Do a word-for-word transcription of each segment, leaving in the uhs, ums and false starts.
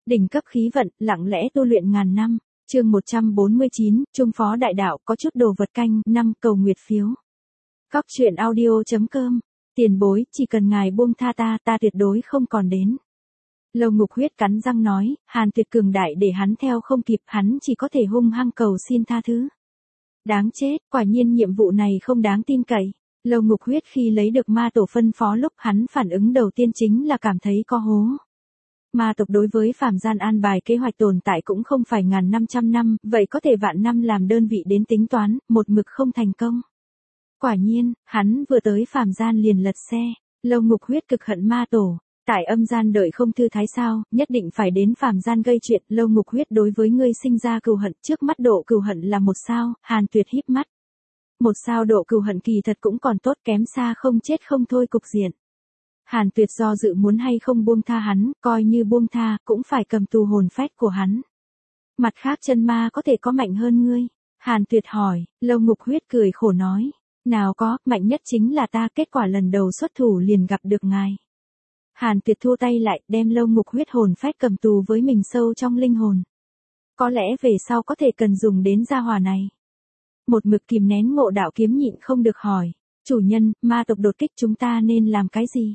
Đỉnh cấp khí vận, lặng lẽ tu luyện ngàn năm. Chương một trăm bốn mươi chín, Trung phó đại đạo, có chút đồ vật canh, năm cầu nguyệt phiếu. Góc truyện audio.com. Tiền bối, chỉ cần ngài buông tha ta, ta tuyệt đối không còn đến. Lâu Ngục Huyết cắn răng nói, Hàn Tuyệt cường đại để hắn theo không kịp, hắn chỉ có thể hung hăng cầu xin tha thứ. Đáng chết, quả nhiên nhiệm vụ này không đáng tin cậy. Lâu Ngục Huyết khi lấy được ma tổ phân phó lúc hắn phản ứng đầu tiên chính là cảm thấy có hố. Ma tộc đối với phàm gian an bài kế hoạch tồn tại cũng không phải ngàn năm trăm năm, vậy có thể vạn năm làm đơn vị đến tính toán, một mực không thành công. Quả nhiên, hắn vừa tới phàm gian liền lật xe. Lâu Ngục Huyết cực hận ma tổ. Tại âm gian đợi không thư thái sao, nhất định phải đến phàm gian gây chuyện. Lâu Ngục Huyết đối với ngươi sinh ra cừu hận, trước mắt độ cừu hận là một sao. Hàn Tuyệt híp mắt. Một sao độ cừu hận kỳ thật cũng còn tốt, kém xa không chết không thôi cục diện. Hàn Tuyệt do dự muốn hay không buông tha hắn, coi như buông tha, cũng phải cầm tù hồn phách của hắn. Mặt khác chân ma có thể có mạnh hơn ngươi. Hàn Tuyệt hỏi. Lâu Ngục Huyết cười khổ nói. Nào có, mạnh nhất chính là ta, kết quả lần đầu xuất thủ liền gặp được ngài. Hàn Tuyệt thu tay lại, đem Lâu Ngục Huyết hồn phách cầm tù với mình sâu trong linh hồn. Có lẽ về sau có thể cần dùng đến gia hỏa này. Một mực kìm nén ngộ đạo kiếm nhịn không được hỏi. Chủ nhân, ma tộc đột kích chúng ta nên làm cái gì?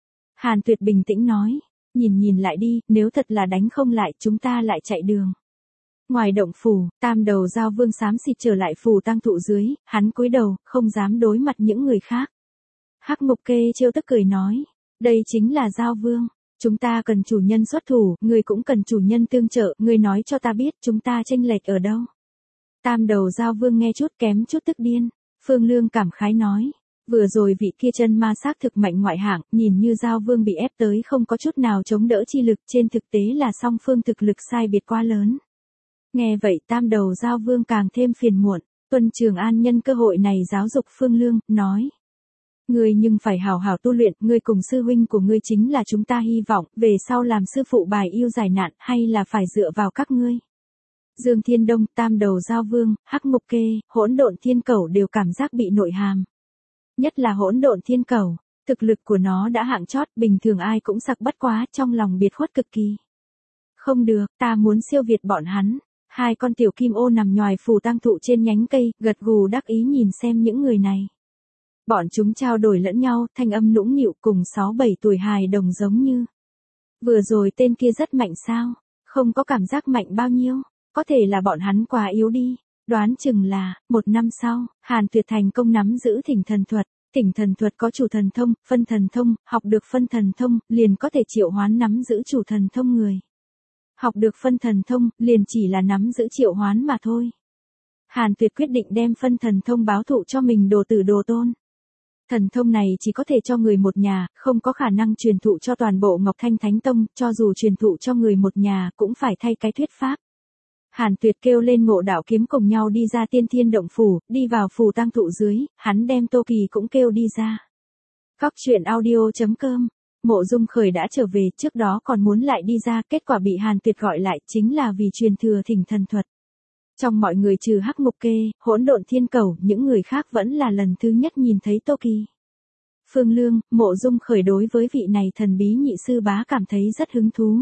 Hàn Tuyệt bình tĩnh nói. Nhìn nhìn lại đi, nếu thật là đánh không lại chúng ta lại chạy đường. Ngoài động phủ, tam đầu giao vương xám xịt trở lại phù tang thụ dưới, hắn cúi đầu, không dám đối mặt những người khác. Hắc Mục Kê trêu tức cười nói. Đây chính là giao vương. Chúng ta cần chủ nhân xuất thủ, người cũng cần chủ nhân tương trợ, người nói cho ta biết chúng ta chênh lệch ở đâu. Tam đầu giao vương nghe chút kém chút tức điên. Phương Lương cảm khái nói. Vừa rồi vị kia chân ma xác thực mạnh ngoại hạng, nhìn như giao vương bị ép tới không có chút nào chống đỡ chi lực, trên thực tế là song phương thực lực sai biệt quá lớn. Nghe vậy tam đầu giao vương càng thêm phiền muộn. Tuân Trường An nhân cơ hội này giáo dục Phương Lương, nói. Ngươi nhưng phải hào hào tu luyện, ngươi cùng sư huynh của ngươi chính là chúng ta hy vọng, về sau làm sư phụ bài yêu giải nạn, hay là phải dựa vào các ngươi. Dương Thiên Đông, tam đầu giao vương, Hắc Mục Kê, Hỗn Độn Thiên Cẩu đều cảm giác bị nội hàm. Nhất là Hỗn Độn Thiên Cẩu, thực lực của nó đã hạng chót, bình thường ai cũng sặc bất quá, trong lòng biệt khuất cực kỳ. Không được, ta muốn siêu việt bọn hắn. Hai con tiểu kim ô nằm nhòi phù tang thụ trên nhánh cây, gật gù đắc ý nhìn xem những người này. Bọn chúng trao đổi lẫn nhau, thanh âm nũng nịu cùng sáu bảy tuổi hài đồng giống như. Vừa rồi tên kia rất mạnh sao? Không có cảm giác mạnh bao nhiêu, có thể là bọn hắn quá yếu đi. Đoán chừng là, một năm sau, Hàn Tuyệt thành công nắm giữ thỉnh thần thuật. Thỉnh thần thuật có chủ thần thông, phân thần thông, học được phân thần thông, liền có thể triệu hoán nắm giữ chủ thần thông người. Học được phân thần thông, liền chỉ là nắm giữ triệu hoán mà thôi. Hàn Tuyệt quyết định đem phân thần thông báo thụ cho mình đồ tử đồ tôn. Thần thông này chỉ có thể cho người một nhà, không có khả năng truyền thụ cho toàn bộ Ngọc Thanh Thánh Tông, cho dù truyền thụ cho người một nhà cũng phải thay cái thuyết pháp. Hàn Tuyệt kêu lên Ngộ Đạo Kiếm cùng nhau đi ra Tiên Thiên Động Phủ, đi vào phù tang thụ dưới, hắn đem Tô Kỳ cũng kêu đi ra. Góc truyện audio.com. Mộ Dung Khởi đã trở về, trước đó còn muốn lại đi ra, kết quả bị Hàn Tuyệt gọi lại, chính là vì truyền thừa thỉnh thần thuật. Trong mọi người trừ Hắc Mục Kê, Hỗn Độn Thiên Cẩu, những người khác vẫn là lần thứ nhất nhìn thấy Tô Kỳ. Phương Lương, Mộ Dung Khởi đối với vị này thần bí nhị sư bá cảm thấy rất hứng thú.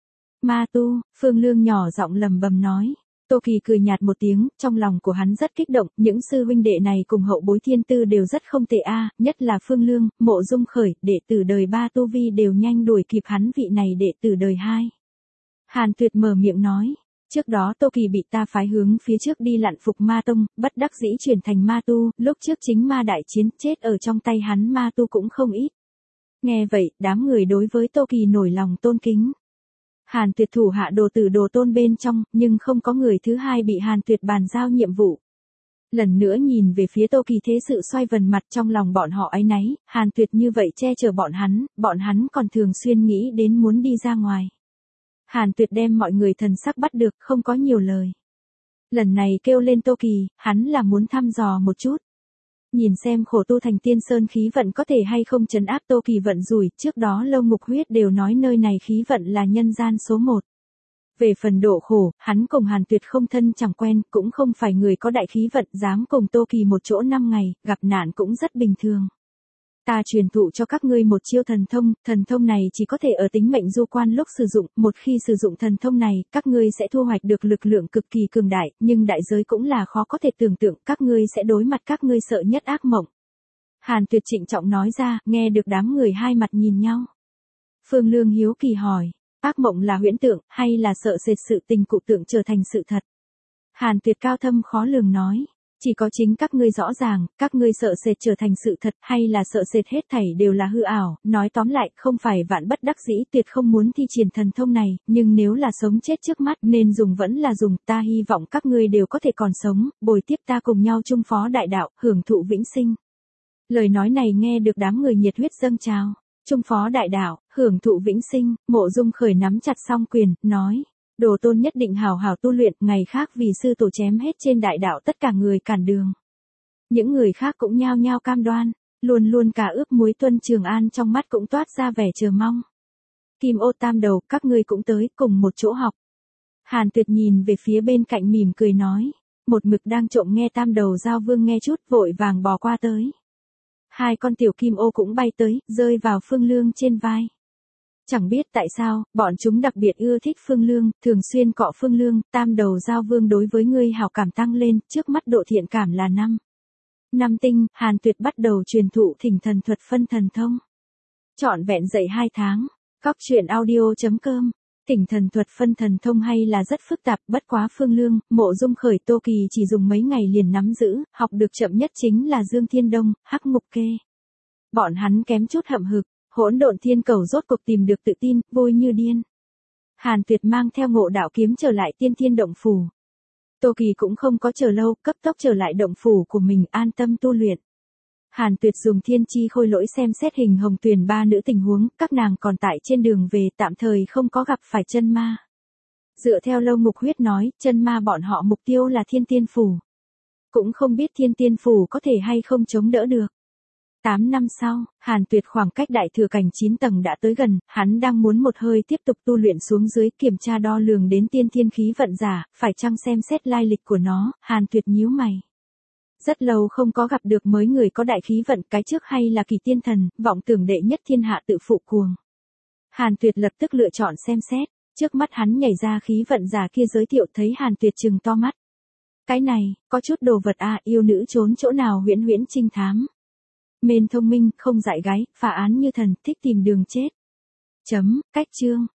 Ma tu, Phương Lương nhỏ giọng lầm bầm nói. Tô Kỳ cười nhạt một tiếng, trong lòng của hắn rất kích động, những sư huynh đệ này cùng hậu bối thiên tư đều rất không tệ a, nhất là Phương Lương, Mộ Dung Khởi, đệ tử đời ba tu vi đều nhanh đuổi kịp hắn vị này đệ tử đời hai. Hàn Tuyệt mở miệng nói. Trước đó Tô Kỳ bị ta phái hướng phía trước đi lặn phục ma tông, bất đắc dĩ chuyển thành ma tu, lúc trước chính ma đại chiến, chết ở trong tay hắn ma tu cũng không ít. Nghe vậy, đám người đối với Tô Kỳ nổi lòng tôn kính. Hàn Tuyệt thủ hạ đồ tử đồ tôn bên trong, nhưng không có người thứ hai bị Hàn Tuyệt bàn giao nhiệm vụ. Lần nữa nhìn về phía Tô Kỳ thế sự xoay vần mặt, trong lòng bọn họ áy náy, Hàn Tuyệt như vậy che chở bọn hắn, bọn hắn còn thường xuyên nghĩ đến muốn đi ra ngoài. Hàn Tuyệt đem mọi người thần sắc bắt được, không có nhiều lời. Lần này kêu lên Tô Kỳ, hắn là muốn thăm dò một chút. Nhìn xem khổ tu thành tiên sơn khí vận có thể hay không trấn áp Tô Kỳ vận rủi, trước đó Lâu Ngục Huyết đều nói nơi này khí vận là nhân gian số một. Về phần độ khổ, hắn cùng Hàn Tuyệt không thân chẳng quen, cũng không phải người có đại khí vận, dám cùng Tô Kỳ một chỗ năm ngày, gặp nạn cũng rất bình thường. Ta truyền thụ cho các ngươi một chiêu thần thông, thần thông này chỉ có thể ở tính mệnh du quan lúc sử dụng, một khi sử dụng thần thông này, các ngươi sẽ thu hoạch được lực lượng cực kỳ cường đại, nhưng đại giới cũng là khó có thể tưởng tượng, các ngươi sẽ đối mặt các ngươi sợ nhất ác mộng. Hàn Tuyệt trịnh trọng nói ra, nghe được đám người hai mặt nhìn nhau. Phương Lương hiếu kỳ hỏi, ác mộng là huyễn tượng, hay là sợ sệt sự tình cụ tượng trở thành sự thật? Hàn Tuyệt cao thâm khó lường nói, chỉ có chính các ngươi rõ ràng, các ngươi sợ sệt trở thành sự thật hay là sợ sệt hết thảy đều là hư ảo, nói tóm lại không phải vạn bất đắc dĩ tuyệt không muốn thi triển thần thông này, nhưng nếu là sống chết trước mắt nên dùng vẫn là dùng, ta hy vọng các ngươi đều có thể còn sống, bồi tiếp ta cùng nhau chung phó đại đạo, hưởng thụ vĩnh sinh. Lời nói này nghe được đám người nhiệt huyết dâng trào, chung phó đại đạo, hưởng thụ vĩnh sinh, Mộ Dung Khởi nắm chặt song quyền, nói. Đồ tôn nhất định hào hào tu luyện, ngày khác vì sư tổ chém hết trên đại đạo tất cả người cản đường. Những người khác cũng nhao nhao cam đoan, luôn luôn cả ước muối Tuân Trường An trong mắt cũng toát ra vẻ chờ mong. Kim Ô Tam Đầu, các ngươi cũng tới, cùng một chỗ học. Hàn Tuyệt nhìn về phía bên cạnh mỉm cười nói, một mực đang trộm nghe Tam Đầu Giao Vương nghe chút vội vàng bò qua tới. Hai con tiểu kim ô cũng bay tới, rơi vào Phương Lương trên vai. Chẳng biết tại sao, bọn chúng đặc biệt ưa thích Phương Lương, thường xuyên cọ Phương Lương, Tam Đầu Giao Vương đối với ngươi hảo cảm tăng lên, trước mắt độ thiện cảm là năm. Năm tinh, Hàn Tuyệt bắt đầu truyền thụ thỉnh thần thuật phân thần thông. Trọn vẹn dạy hai tháng, Góc truyện audio chấm com. Thỉnh thần thuật phân thần thông hay là rất phức tạp, bất quá Phương Lương, Mộ Dung Khởi, Tô Kỳ chỉ dùng mấy ngày liền nắm giữ, học được chậm nhất chính là Dương Thiên Đông, Hắc Ngục Kê. Bọn hắn kém chút hậm hực. Hỗn độn thiên cầu rốt cuộc tìm được tự tin, vui như điên. Hàn Tuyệt mang theo Ngộ Đạo kiếm trở lại Tiên Thiên động phủ. Tô Kỳ cũng không có chờ lâu, cấp tốc trở lại động phủ của mình, an tâm tu luyện. Hàn Tuyệt dùng thiên chi khôi lỗi xem xét hình hồng tuyền ba nữ tình huống, các nàng còn tại trên đường về, tạm thời không có gặp phải chân ma. Dựa theo Lâu Ngục Huyết nói, chân ma bọn họ mục tiêu là Thiên Tiên phủ. Cũng không biết Thiên Tiên phủ có thể hay không chống đỡ được. Tám năm sau, Hàn Tuyệt khoảng cách đại thừa cảnh chín tầng đã tới gần, hắn đang muốn một hơi tiếp tục tu luyện xuống dưới, kiểm tra đo lường đến tiên thiên khí vận giả, phải chăng xem xét lai lịch của nó, Hàn Tuyệt nhíu mày. Rất lâu không có gặp được mới người có đại khí vận, cái trước hay là Kỳ Tiên Thần, vọng tưởng đệ nhất thiên hạ tự phụ cuồng. Hàn Tuyệt lập tức lựa chọn xem xét, trước mắt hắn nhảy ra khí vận giả kia giới thiệu, thấy Hàn Tuyệt trừng to mắt. Cái này, có chút đồ vật à, yêu nữ trốn chỗ nào huyễn huyễn trinh thám. Mên thông minh, không dại gái, phá án như thần, thích tìm đường chết. Chấm, cách chương.